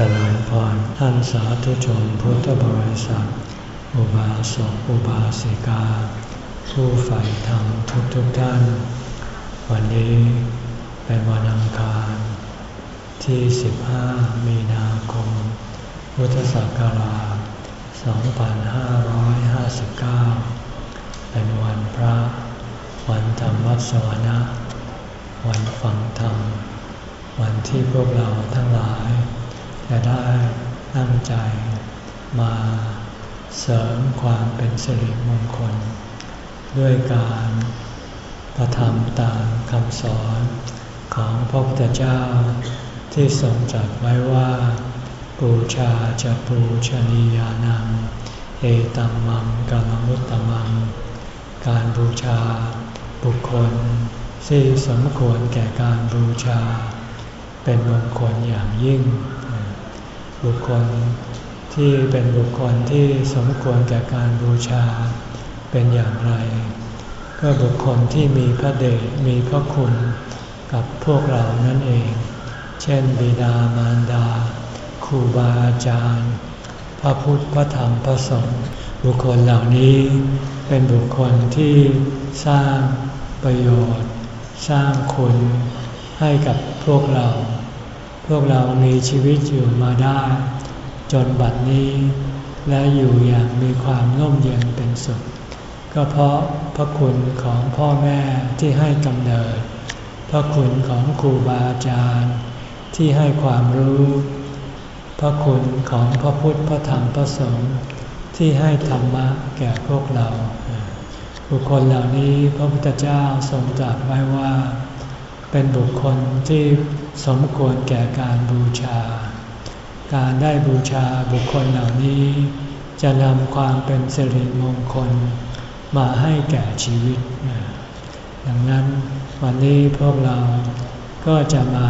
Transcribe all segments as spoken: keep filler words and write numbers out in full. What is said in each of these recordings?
ริญพรท่านสาธุชนพุทธบริษัทอุบาสกอุบาสิกาผู้ใฝ่ธรรมทุกทุกท่านวันนี้เป็นวันอังคารที่สิบห้ามีนาคมพุทธศักราชสองพันห้าร้อยห้าสิบเก้าเป็นวันพระวันธรรมสวนะวันฟังธรรมวันที่พวกเราทั้งหลายจะได้ตั้งใจมาเสริมความเป็นสิริมงคลด้วยการกระทำตามคำสอนของพระพุทธเจ้าที่ทรงตรัสไว้ว่าบูชาจะปูชนียานังเอตัมมังกัลมุตตมังการบูชาบุคคลที่สมควรแก่การบูชาเป็นมงคลอย่างยิ่งบุคคลที่เป็นบุคคลที่สมควรแก่การบูชาเป็นอย่างไรก็บุคคลที่มีพระเดชมีพระคุณกับพวกเรานั่นเองเช่นบิดามารดาครูบาอาจารย์พระพุทธพระธรรมพระสงฆ์บุคคลเหล่านี้เป็นบุคคลที่สร้างประโยชน์สร้างคุณให้กับพวกเราพวกเรามีชีวิตอยู่มาได้จนบัดนี้และอยู่อย่างมีความร่มเย็นเป็นสุขก็เพราะพระคุณของพ่อแม่ที่ให้กำเนิดพระคุณของครูบาอาจารย์ที่ให้ความรู้พระคุณของพระพุทธพระธรรมพระสงฆ์ที่ให้ธรรมะแก่พวกเราบุคคลเหล่านี้พระพุทธเจ้าทรงตรัสไว้ว่าเป็นบุคคลที่สมควรแก่การบูชาการได้บูชาบุคคลเหล่านี้จะนำความเป็นสิริมงคลมาให้แก่ชีวิตดังนั้นวันนี้พวกเราก็จะมา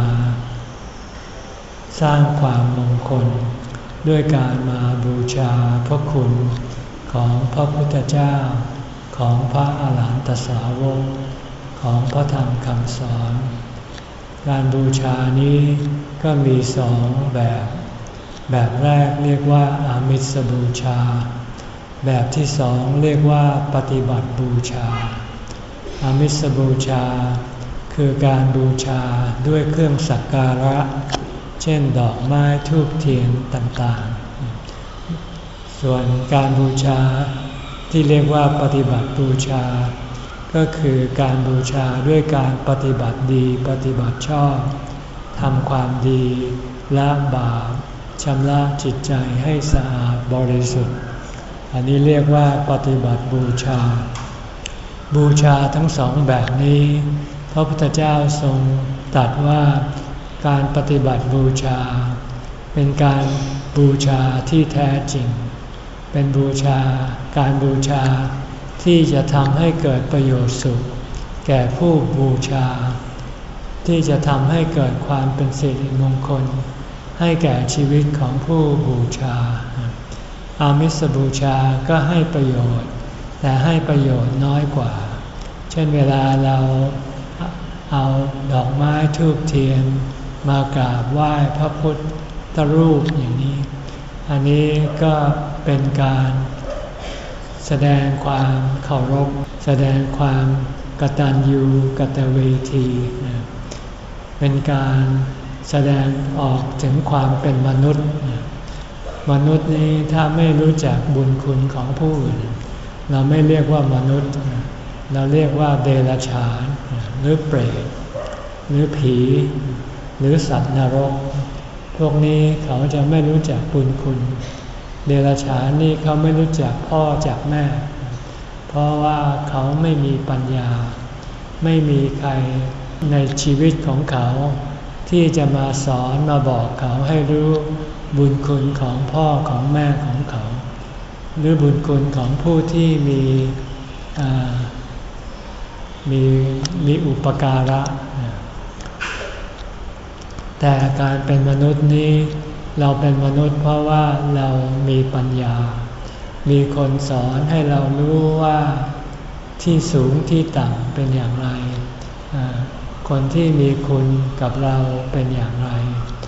สร้างความมงคลด้วยการมาบูชาพระคุณของพระพุทธเจ้าของพระอาหารหันตสาวกของพระธรรมคำสอนการบูชานี้ก็มีสองแบบแบบแรกเรียกว่าอามิสบูชาแบบที่สองเรียกว่าปฏิบัติบูชาอามิสบูชาคือการบูชาด้วยเครื่องสักการะเช่นดอกไม้ธูปเทียนต่างๆส่วนการบูชาที่เรียกว่าปฏิบัติบูชาก็คือการบูชาด้วยการปฏิบัติดีปฏิบัติชอบทำความดีละบาปชำระจิตใจให้สะอาดบริสุทธิ์อันนี้เรียกว่าปฏิบัติบูชาบูชาทั้งสองแบบนี้พระพุทธเจ้าทรงตรัสว่าการปฏิบัติบูชาเป็นการบูชาที่แท้จริงเป็นบูชาการบูชาที่จะทำให้เกิดประโยชน์สุขแก่ผู้บูชาที่จะทำให้เกิดความเป็นสิริมงคลให้แก่ชีวิตของผู้บูชาอามิสบูชาก็ให้ประโยชน์แต่ให้ประโยชน์น้อยกว่าเช่นเวลาเราเอาดอกไม้ธูปเทียนมากราบไหว้พระพุทธรูปอย่างนี้อันนี้ก็เป็นการแสดงความเคารพแสดงความกตัญญูกตเวทีเป็นการแสดงออกถึงความเป็นมนุษย์มนุษย์นี้ถ้าไม่รู้จักบุญคุณของผู้อื่นเราไม่เรียกว่ามนุษย์เราเรียกว่าเดรัจฉานหรือเปรตหรือผีหรือสัตว์นรกพวกนี้เขาจะไม่รู้จักบุญคุณเดรัจฉานนี่เขาไม่รู้จักพ่อจากแม่เพราะว่าเขาไม่มีปัญญาไม่มีใครในชีวิตของเขาที่จะมาสอนมาบอกเขาให้รู้บุญคุณของพ่อของแม่ของเขาหรือบุญคุณของผู้ที่มีมีมีอุปการะแต่การเป็นมนุษย์นี้เราเป็นมนุษย์เพราะว่าเรามีปัญญามีคนสอนให้เรารู้ว่าที่สูงที่ต่ำเป็นอย่างไรคนที่มีคุณกับเราเป็นอย่างไร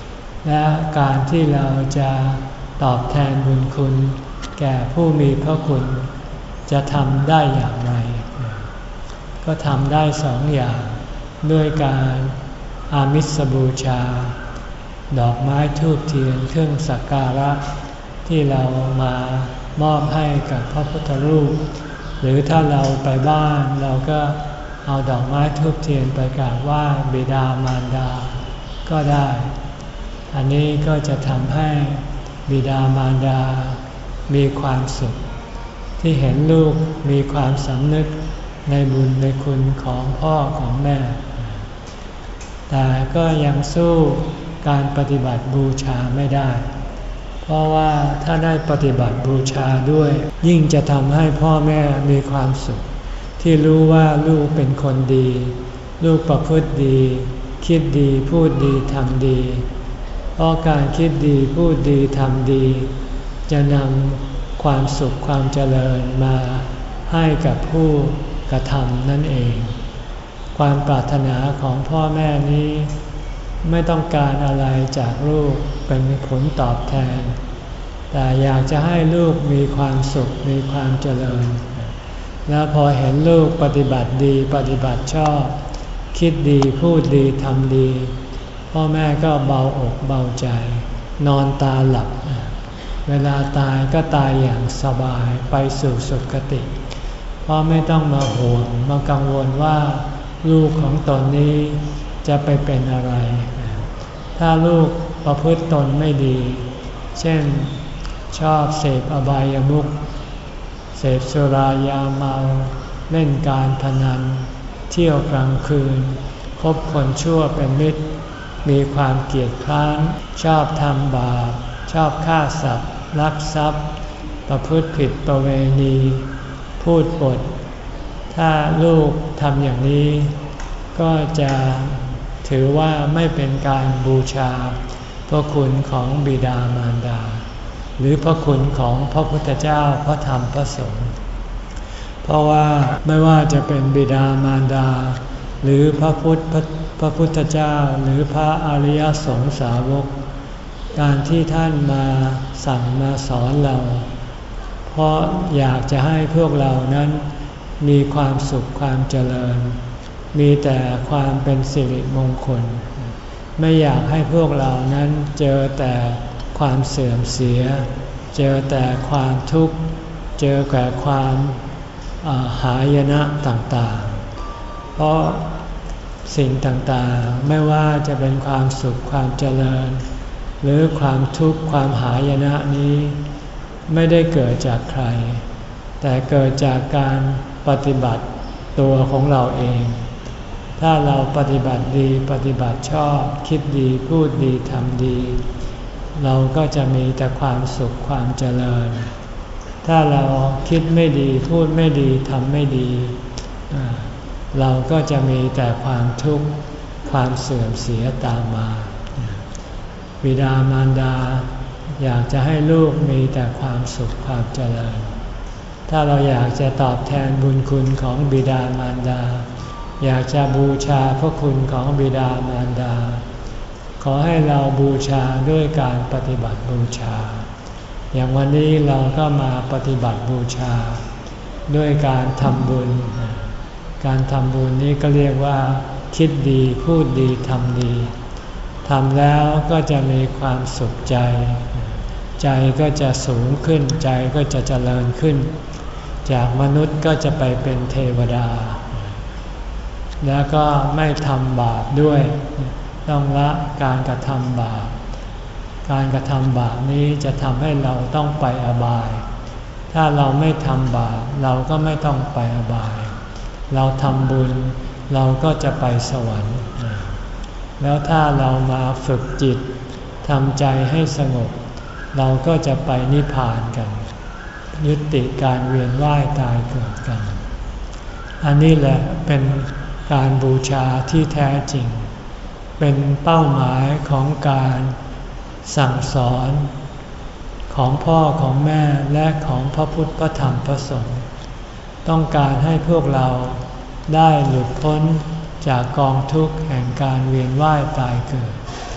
และการที่เราจะตอบแทนบุญคุณแก่ผู้มีพระคุณจะทำได้อย่างไรก็ทำได้สองอย่างด้วยการอามิสบูชาดอกไม้ธูปเทียนเครื่องสักการะที่เรามามอบให้กับพระพุทธรูปหรือถ้าเราไปบ้านเราก็เอาดอกไม้ธูปเทียนไปกราบไหว้บิดามารดาก็ได้อันนี้ก็จะทำให้บิดามารดามีความสุขที่เห็นลูกมีความสำนึกในบุญในคุณของพ่อของแม่แต่ก็ยังสู้การปฏิบัติบูชาไม่ได้เพราะว่าถ้าได้ปฏิบัติบูชาด้วยยิ่งจะทำให้พ่อแม่มีความสุขที่รู้ว่าลูกเป็นคนดีลูกประพฤติดีคิดดีพูดดีทำดีเพราะการคิดดีพูดดีทำดีจะนำความสุขความเจริญมาให้กับผู้กระทำนั่นเองความปรารถนาของพ่อแม่นี้ไม่ต้องการอะไรจากลูกเป็นผลตอบแทนแต่อยากจะให้ลูกมีความสุขมีความเจริญแล้วพอเห็นลูกปฏิบัติดีปฏิบัติชอบคิดดีพูดดีทำดีพ่อแม่ก็เบาอกเบาใจนอนตาหลับเวลาตายก็ตายอย่างสบายไปสู่สุคติเพราะไม่ต้องมาห่วงมากังวลว่าลูกของตนนี้จะไปเป็นอะไรถ้าลูกประพฤติตนไม่ดีเช่นชอบเสพอบายามุขเสพสุรายาเมาเล่นการพนันเที่ยวกลางคืนคบคนชั่วเป็นมิตรมีความเกลียดคร้านชอบทำบาปชอบฆ่าสัตว์ลักทรัพย์ประพฤติผิดประเวณีพูดปดถ้าลูกทำอย่างนี้ก็จะถือว่าไม่เป็นการบูชาพระคุณของบิดามารดาหรือพระคุณของพระพุทธเจ้าพระธรรมพระสงฆ์เพราะว่าไม่ว่าจะเป็นบิดามารดาหรือพระพุทธพระพุทธเจ้าหรือพระอริยสงสาวกการที่ท่านมาสั่งมาสอนเราเพราะอยากจะให้พวกเรานั้นมีความสุขความเจริญมีแต่ความเป็นสิริมงคลไม่อยากให้พวกเรานั้นเจอแต่ความเสื่อมเสียเจอแต่ความทุกข์เจอแต่ความหายนะต่างๆเพราะสิ่งต่างๆไม่ว่าจะเป็นความสุขความเจริญหรือความทุกข์ความหายนะนี้ไม่ได้เกิดจากใครแต่เกิดจากการปฏิบัติตัวของเราเองถ้าเราปฏิบัติดีปฏิบัติชอบคิดดีพูดดีทำดีเราก็จะมีแต่ความสุขความเจริญถ้าเราคิดไม่ดีพูดไม่ดีทำไม่ดีเราก็จะมีแต่ความทุกข์ความเสื่อมเสียตามมาบิดามารดาอยากจะให้ลูกมีแต่ความสุขความเจริญถ้าเราอยากจะตอบแทนบุญคุณของบิดามารดาอยากจะบูชาพระคุณของบิดามารดาขอให้เราบูชาด้วยการปฏิบัติบูชาอย่างวันนี้เราก็มาปฏิบัติบูชาด้วยการทำบุญการทำบุญนี้ก็เรียกว่าคิดดีพูดดีทำดีทำแล้วก็จะมีความสุขใจใจก็จะสูงขึ้นใจก็จะเจริญขึ้นจากมนุษย์ก็จะไปเป็นเทวดาแล้วก็ไม่ทำบาปด้วยต้องละการกระทำบาปการกระทำบาปนี้จะทำให้เราต้องไปอบายถ้าเราไม่ทำบาปเราก็ไม่ต้องไปอบายเราทำบุญเราก็จะไปสวรรค์แล้วถ้าเรามาฝึกจิตทำใจให้สงบเราก็จะไปนิพพานกันยุติการเวียนว่ายตายเกิดกันอันนี้แหละเป็นการบูชาที่แท้จริงเป็นเป้าหมายของการสั่งสอนของพ่อของแม่และของพระพุทธพระธรรมพระสงฆ์ต้องการให้พวกเราได้หลุดพ้นจากกองทุกข์แห่งการเวียนว่ายตายเกิด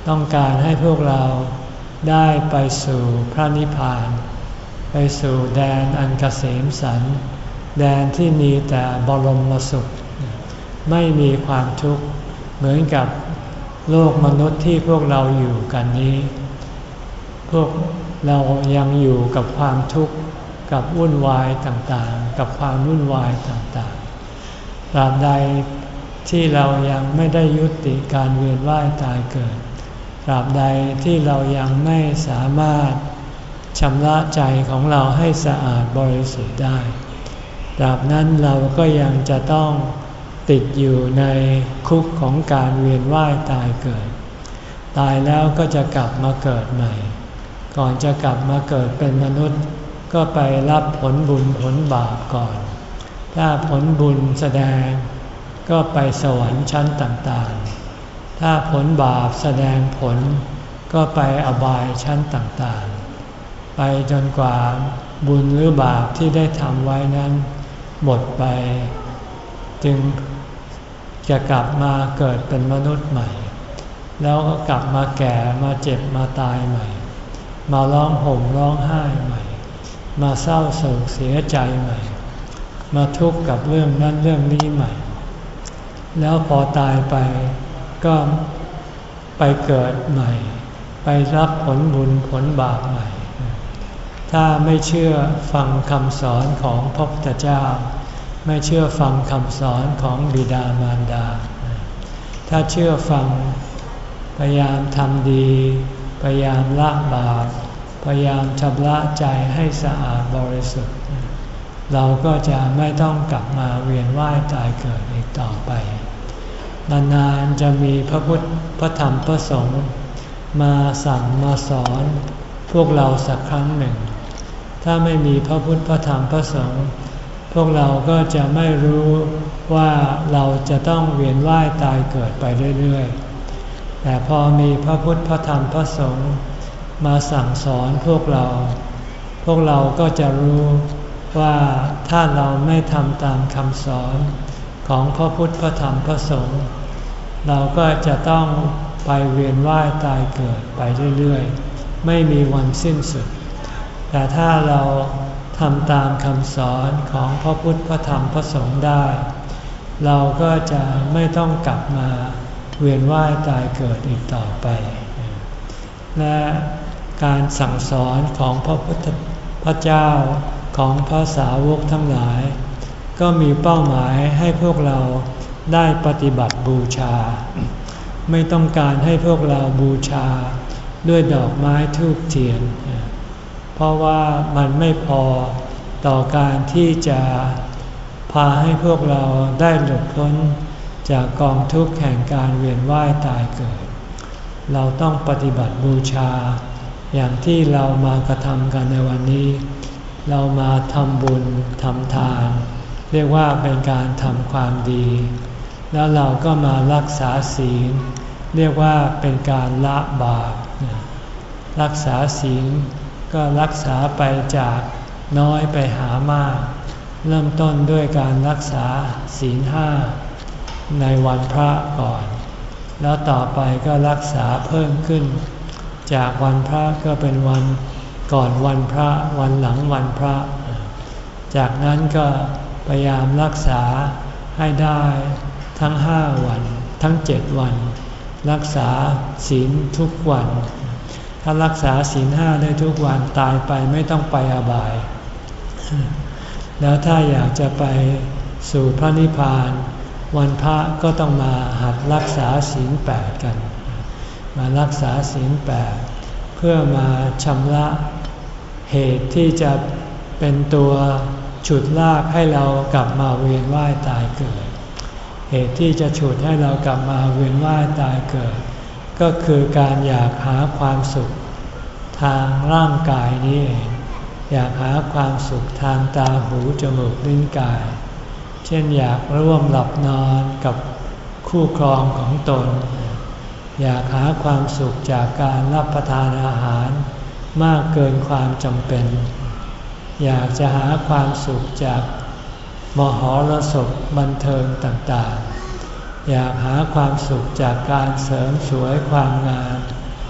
ต้องการให้พวกเราได้ไปสู่พระนิพพานไปสู่แดนอันเกษมสันต์แดนที่มีแต่บรมสุขไม่มีความทุกข์เหมือนกับโลกมนุษย์ที่พวกเราอยู่กันนี้พวกเรายังอยู่กับความทุกข์กับวุ่นวายต่างๆกับความวุ่นวายต่างๆตราบใดที่เรายังไม่ได้ยุติการเวียนว่ายตายเกิดตราบใดที่เรายังไม่สามารถชำระใจของเราให้สะอาดบริสุทธิ์ได้ตราบนั้นเราก็ยังจะต้องติดอยู่ในคุกของการเวียนว่ายตายเกิดตายแล้วก็จะกลับมาเกิดใหม่ก่อนจะกลับมาเกิดเป็นมนุษย์ก็ไปรับผลบุญผลบาปก่อนถ้าผลบุญแสดงก็ไปสวรรค์ชั้นต่างๆถ้าผลบาปแสดงผลก็ไปอบายชั้นต่างๆไปจนกว่าบุญหรือบาปที่ได้ทำไว้นั้นหมดไปจึงจะกลับมาเกิดเป็นมนุษย์ใหม่แล้วก็กลับมาแก่มาเจ็บมาตายใหม่มาร้องห่มร้องไห้ใหม่มาเศร้าโศกเสียใจใหม่มาทุกข์กับเรื่องนั้นเรื่องนี้ใหม่แล้วพอตายไปก็ไปเกิดใหม่ไปรับผลบุญผลบาปใหม่ถ้าไม่เชื่อฟังคำสอนของพระพุทธเจ้าไม่เชื่อฟังคำสอนของบิดามารดาถ้าเชื่อฟังพยายามทำดีพยายามละบาปพยายามชำระใจให้สะอาดบริสุทธิ์เราก็จะไม่ต้องกลับมาเวียนว่ายตายเกิดอีกต่อไปนานๆจะมีพระพุทธพระธรรมพระสงฆ์มาสั่งมาสอนพวกเราสักครั้งหนึ่งถ้าไม่มีพระพุทธพระธรรมพระสงฆ์พวกเราก็จะไม่รู้ว่าเราจะต้องเวียนว่ายตายเกิดไปเรื่อยๆแต่พอมีพระพุทธพระธรรมพระสงฆ์มาสั่งสอนพวกเราพวกเราก็จะรู้ว่าถ้าเราไม่ทำตามคำสอนของพระพุทธพระธรรมพระสงฆ์เราก็จะต้องไปเวียนว่ายตายเกิดไปเรื่อยๆไม่มีวันสิ้นสุดแต่ถ้าเราทำตามคำสอนของพระพุทธพระธรรมพระสงฆ์ได้เราก็จะไม่ต้องกลับมาเวียนว่ายตายเกิดอีกต่อไปและการสั่งสอนของพระพุทธพระเจ้าของพระสาวกทั้งหลายก็มีเป้าหมายให้พวกเราได้ปฏิบัติบูชาไม่ต้องการให้พวกเราบูชาด้วยดอกไม้ธูปเทียนเพราะว่ามันไม่พอต่อการที่จะพาให้พวกเราได้หลุดพ้นจากกองทุกข์แห่งการเวียนว่ายตายเกิดเราต้องปฏิบัติบูชาอย่างที่เรามากระทำกันในวันนี้เรามาทำบุญทำทานเรียกว่าเป็นการทำความดีแล้วเราก็มารักษาศีลเรียกว่าเป็นการละบาปรักษาศีลก็รักษาไปจากน้อยไปหามากเริ่มต้นด้วยการรักษาศีลห้าในวันพระก่อนแล้วต่อไปก็รักษาเพิ่มขึ้นจากวันพระก็เป็นวันก่อนวันพระวันหลังวันพระจากนั้นก็พยายามรักษาให้ได้ทั้งห้าวันทั้งเจ็ดวันรักษาศีลทุกวันถ้ารักษาศีลห้าได้ทุกวันตายไปไม่ต้องไปอบายแล้วถ้าอยากจะไปสู่พระนิพพานวันพระก็ต้องมาหัดรักษาศีลแปดกันมารักษาศีลแปดเพื่อมาชำระเหตุที่จะเป็นตัวฉุดลากให้เรากลับมาเวียนว่ายตายเกิดเหตุที่จะฉุดให้เรากลับมาเวียนว่ายตายเกิดก็คือการอยากหาความสุขทางร่างกายนี้เองอยากหาความสุขทางตาหูจมูกลิ้นกายเช่นอยากร่วมหลับนอนกับคู่ครองของตนอยากหาความสุขจากการรับประทานอาหารมากเกินความจำเป็นอยากจะหาความสุขจากมหรสพบันเทิงต่างๆอยากหาความสุขจากการเสริมสวยความงาม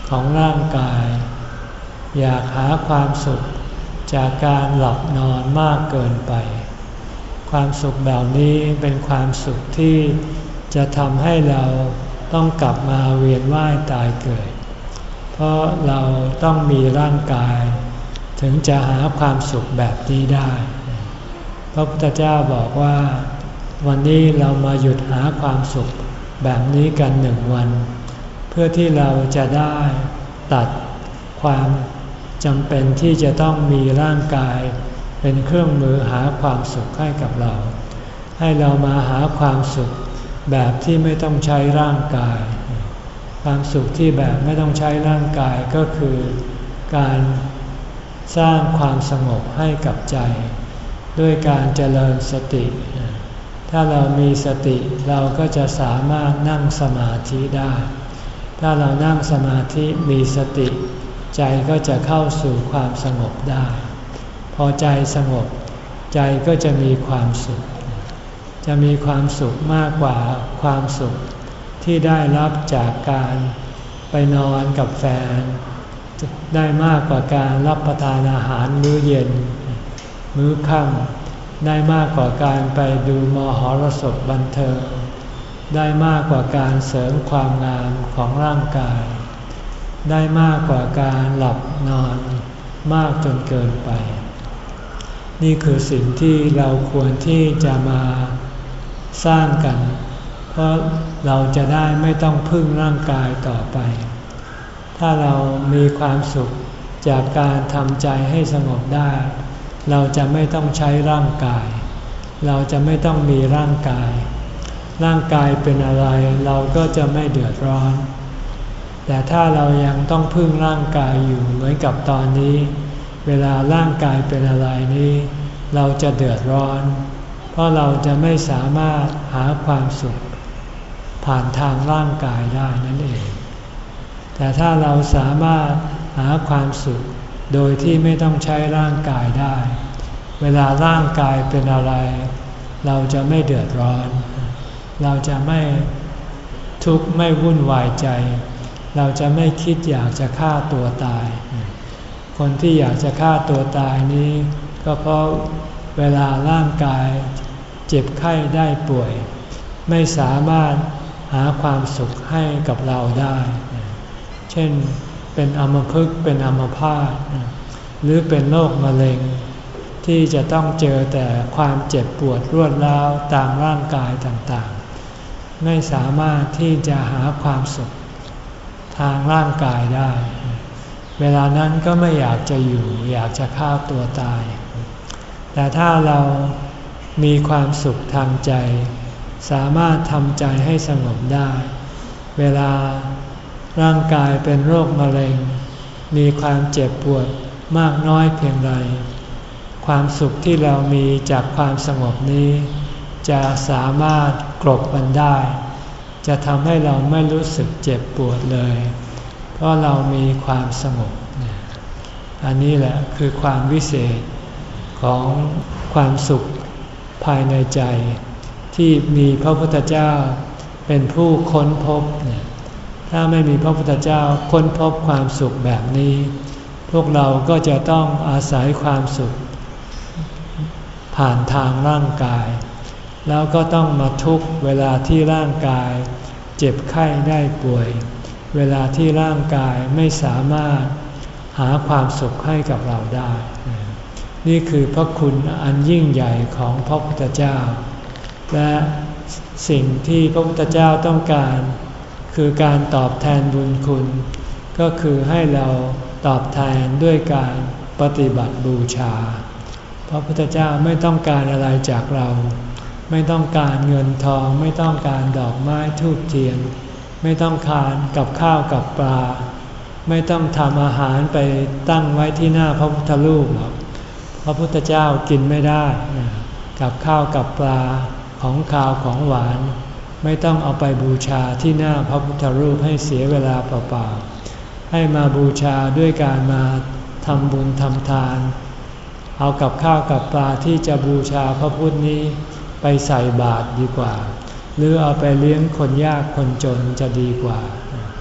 ของร่างกายอยากหาความสุขจากการหลับนอนมากเกินไปความสุขแบบนี้เป็นความสุขที่จะทำให้เราต้องกลับมาเวียนว่ายตายเกิดเพราะเราต้องมีร่างกายถึงจะหาความสุขแบบนี้ได้พระพุทธเจ้าบอกว่าวันนี้เรามาหยุดหาความสุขแบบนี้กันหนึ่งวันเพื่อที่เราจะได้ตัดความจำเป็นที่จะต้องมีร่างกายเป็นเครื่องมือหาความสุขให้กับเราให้เรามาหาความสุขแบบที่ไม่ต้องใช้ร่างกายความสุขที่แบบไม่ต้องใช้ร่างกายก็คือการสร้างความสงบให้กับใจด้วยการเจริญสติถ้าเรามีสติเราก็จะสามารถนั่งสมาธิได้ถ้าเรานั่งสมาธิมีสติใจก็จะเข้าสู่ความสงบได้พอใจสงบใจก็จะมีความสุขจะมีความสุขมากกว่าความสุขที่ได้รับจากการไปนอนกับแฟนได้มากกว่าการรับประทานอาหารมื้อเย็นมื้อค่ำได้มากกว่าการไปดูมหรสพบันเทิงได้มากกว่าการเสริมความงามของร่างกายได้มากกว่าการหลับนอนมากจนเกินไปนี่คือสิ่งที่เราควรที่จะมาสร้างกันเพราะเราจะได้ไม่ต้องพึ่งร่างกายต่อไปถ้าเรามีความสุขจากการทำใจให้สงบได้เราจะไม่ต้องใช้ร่างกายเราจะไม่ต้องมีร่างกายร่างกายเป็นอะไรเราก็จะไม่เดือดร้อนแต่ถ้าเรายังต้องพึ่งร่างกายอยู่เหมือนกับตอนนี้เวลาร่างกายเป็นอะไรนี้เราจะเดือดร้อนเพราะเราจะไม่สามารถหาความสุขผ่านทางร่างกายได้นั่นเองแต่ถ้าเราสามารถหาความสุขโดยที่ไม่ต้องใช้ร่างกายได้เวลาร่างกายเป็นอะไรเราจะไม่เดือดร้อนเราจะไม่ทุกข์ไม่วุ่นวายใจเราจะไม่คิดอยากจะฆ่าตัวตายคนที่อยากจะฆ่าตัวตายนี้ก็เพราะเวลาร่างกายเจ็บไข้ได้ป่วยไม่สามารถหาความสุขให้กับเราได้เช่นเป็นอัมพฤกษ์เป็นอัมพาตหรือเป็นโรคมะเร็งที่จะต้องเจอแต่ความเจ็บปวดรวดร้าวตามร่างกายต่างๆไม่สามารถที่จะหาความสุขทางร่างกายได้เวลานั้นก็ไม่อยากจะอยู่อยากจะฆ่าตัวตายแต่ถ้าเรามีความสุขทางใจสามารถทำใจให้สงบได้เวลาร่างกายเป็นโรคมะเร็งมีความเจ็บปวดมากน้อยเพียงใดความสุขที่เรามีจากความสงบนี้จะสามารถกลบมันได้จะทำให้เราไม่รู้สึกเจ็บปวดเลยเพราะเรามีความสงบอันนี้แหละคือความวิเศษของความสุขภายในใจที่มีพระพุทธเจ้าเป็นผู้ค้นพบเนี่ยถ้าไม่มีพระพุทธเจ้าค้นพบความสุขแบบนี้พวกเราก็จะต้องอาศัยความสุขผ่านทางร่างกายแล้วก็ต้องมาทุกข์เวลาที่ร่างกายเจ็บไข้ได้ป่วยเวลาที่ร่างกายไม่สามารถหาความสุขให้กับเราได้นี่คือพระคุณอันยิ่งใหญ่ของพระพุทธเจ้าและสิ่งที่พระพุทธเจ้าต้องการคือการตอบแทนบุญคุณก็คือให้เราตอบแทนด้วยการปฏิบัติบูชาพระพุทธเจ้าไม่ต้องการอะไรจากเราไม่ต้องการเงินทองไม่ต้องการดอกไม้ธูปเทียนไม่ต้องการกับข้าวกับปลาไม่ต้องทำอาหารไปตั้งไว้ที่หน้าพระพุทธรูปหรอกพระพุทธเจ้ากินไม่ได้กับข้าวกับปลาของคาวของหวานไม่ต้องเอาไปบูชาที่หน้าพระพุทธรูปให้เสียเวลาเปล่าๆให้มาบูชาด้วยการมาทำบุญทำทานเอากับข้าวกับปลาที่จะบูชาพระพุทธนี้ไปใส่บาตรดีกว่าหรือเอาไปเลี้ยงคนยากคนจนจะดีกว่า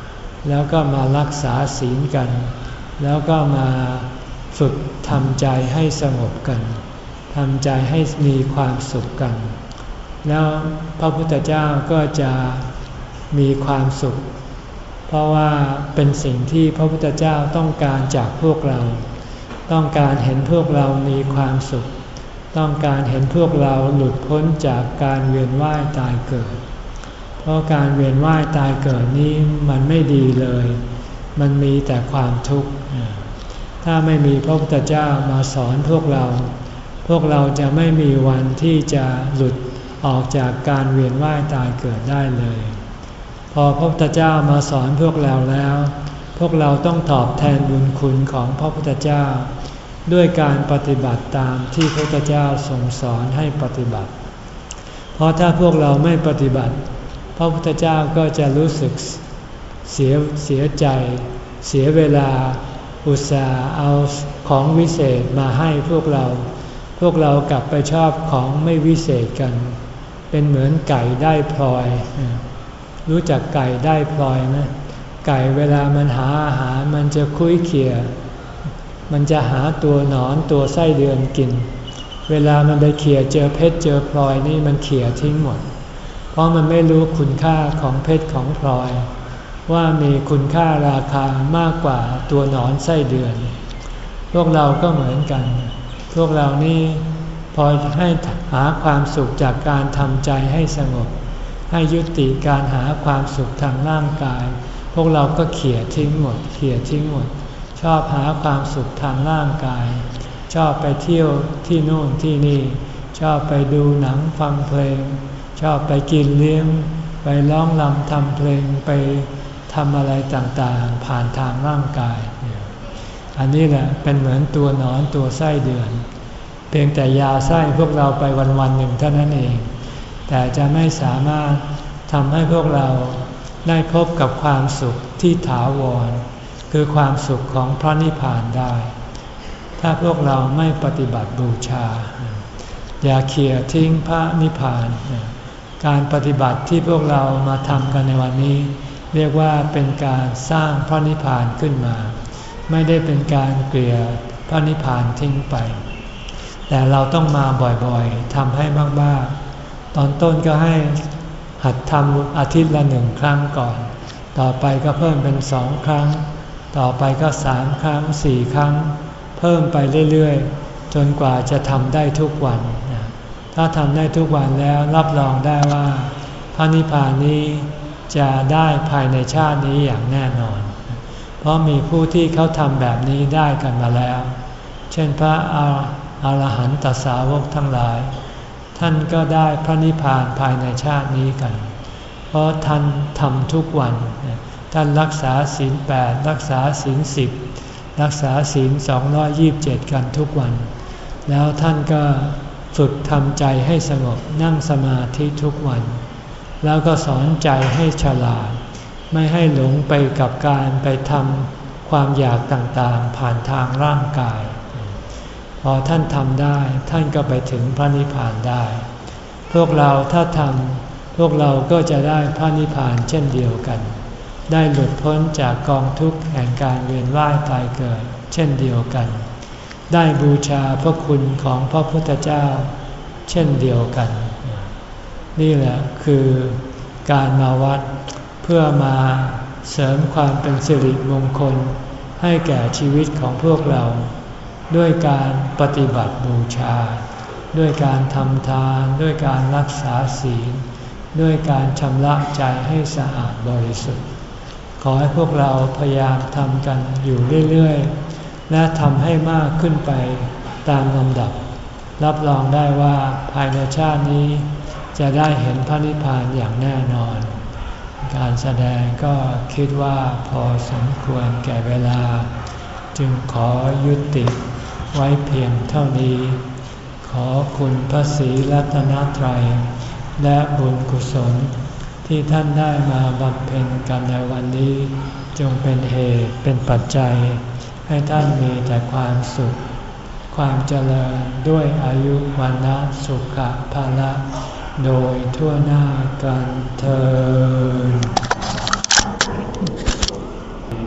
แล้วก็มารักษาศีลกันแล้วก็มาฝึกทำใจให้สงบกันทำใจให้มีความสุขกันแล้วพระพุทธเจ้าก็จะมีความสุขเพราะว่าเป็นสิ่งที่พระพุทธเจ้าต้องการจากพวกเราต้องการเห็นพวกเรามีความสุขต้องการเห็นพวกเราหลุดพ้นจากการเวียนว่ายตายเกิดเพราะการเวียนว่ายตายเกิดนี้มันไม่ดีเลยมันมีแต่ความทุกข์ถ้าไม่มีพระพุทธเจ้ามาสอนพวกเราพวกเราจะไม่มีวันที่จะหลุดออกจากการเวียนว่ายตายเกิดได้เลยพอพระพุทธเจ้ามาสอนพวกเราแล้วพวกเราต้องตอบแทนบุญคุณของพระพุทธเจ้าด้วยการปฏิบัติตามที่พระพุทธเจ้าทรงสอนให้ปฏิบัติเพราะถ้าพวกเราไม่ปฏิบัติพระพุทธเจ้าก็จะรู้สึกเสียเสียใจเสียเวลาอุตส่าห์เอาของวิเศษมาให้พวกเราพวกเรากลับไปชอบของไม่วิเศษกันเป็นเหมือนไก่ได้พลอยรู้จักไก่ได้พลอยไหมไก่เวลามันหาอาหารมันจะคุ้ยเขี่ยมันจะหาตัวหนอนตัวไส้เดือนกินเวลามันไปเขี่ยเจอเพชรเจอพลอยนี่มันเขี่ยทิ้งหมดเพราะมันไม่รู้คุณค่าของเพชรของพลอยว่ามีคุณค่าราคามากกว่าตัวหนอนไส้เดือนพวกเราก็เหมือนกันพวกเรานี่พอให้หาความสุขจากการทำใจให้สงบให้ยุติการหาความสุขทางร่างกายพวกเราก็เขี่ยทิ้งหมดเขี่ยทิ้งหมดชอบหาความสุขทางร่างกายชอบไปเที่ยวที่โน่นที่นี่ชอบไปดูหนังฟังเพลงชอบไปกินเลี้ยงไปร้องรำทำเพลงไปทำอะไรต่างๆผ่านทางร่างกายอันนี้แหละเป็นเหมือนตัวหนอนตัวไส้เดือนเพียงแต่ยาไส้พวกเราไปวันๆหนึ่งเท่านั้นเองแต่จะไม่สามารถทำให้พวกเราได้พบกับความสุขที่ถาวรคือความสุขของพระนิพพานได้ถ้าพวกเราไม่ปฏิบัติบูชาอย่าเขี่ยทิ้งพระนิพพานการปฏิบัติที่พวกเรามาทำกันในวันนี้เรียกว่าเป็นการสร้างพระนิพพานขึ้นมาไม่ได้เป็นการเกลี่ยพระนิพพานทิ้งไปแต่เราต้องมาบ่อยๆทำให้มากๆตอนต้นก็ให้หัดทำอาทิตย์ละหนึ่งครั้งก่อนต่อไปก็เพิ่มเป็นสองครั้งต่อไปก็สามครั้งสี่ครั้งเพิ่มไปเรื่อยๆจนกว่าจะทำได้ทุกวันถ้าทำได้ทุกวันแล้วรับรองได้ว่าพระนิพพานนี้จะได้ภายในชาตินี้อย่างแน่นอนเพราะมีผู้ที่เขาทำแบบนี้ได้กันมาแล้วเช่นพระอรหันตสาวกทั้งหลายท่านก็ได้พระนิพพานภายในชาตินี้กันเพราะท่านทำทุกวันท่านรักษาศีลแปดรักษาศีลสิบรักษาศีลสองร้อยยี่สิบเจ็ดกันทุกวันแล้วท่านก็ฝึกทำใจให้สงบนั่งสมาธิทุกวันแล้วก็สอนใจให้ฉลาดไม่ให้หลงไปกับการไปทำความอยากต่างๆผ่านทางร่างกายพอท่านทำได้ท่านก็ไปถึงพระนิพพานได้พวกเราถ้าทำพวกเราก็จะได้พระนิพพานเช่นเดียวกันได้หลุดพ้นจากกองทุกข์แห่งการเวียนว่ายตายเกิดเช่นเดียวกันได้บูชาพระคุณของพระพุทธเจ้าเช่นเดียวกันนี่แหละคือการมาวัดเพื่อมาเสริมความเป็นสิริมงคลให้แก่ชีวิตของพวกเราด้วยการปฏิบัติบูชาด้วยการทำทานด้วยการรักษาศีลด้วยการชำระใจให้สะอาดบริสุทธิ์ขอให้พวกเราพยายามทำกันอยู่เรื่อยๆและทำให้มากขึ้นไปตามลำดับรับรองได้ว่าภายในชาตินี้จะได้เห็นพระนิพพานอย่างแน่นอนการแสดงก็คิดว่าพอสมควรแก่เวลาจึงขอยุติไว้เพียงเท่านี้ขอคุณพระศรีรัตนตรัยและบุญกุศลที่ท่านได้มาบำเพ็ญกันในวันนี้จงเป็นเหตุเป็นปัจจัยให้ท่านมีแต่ความสุขความเจริญด้วยอายุวันนะสุขภาละโดยทั่วหน้ากันเทอญ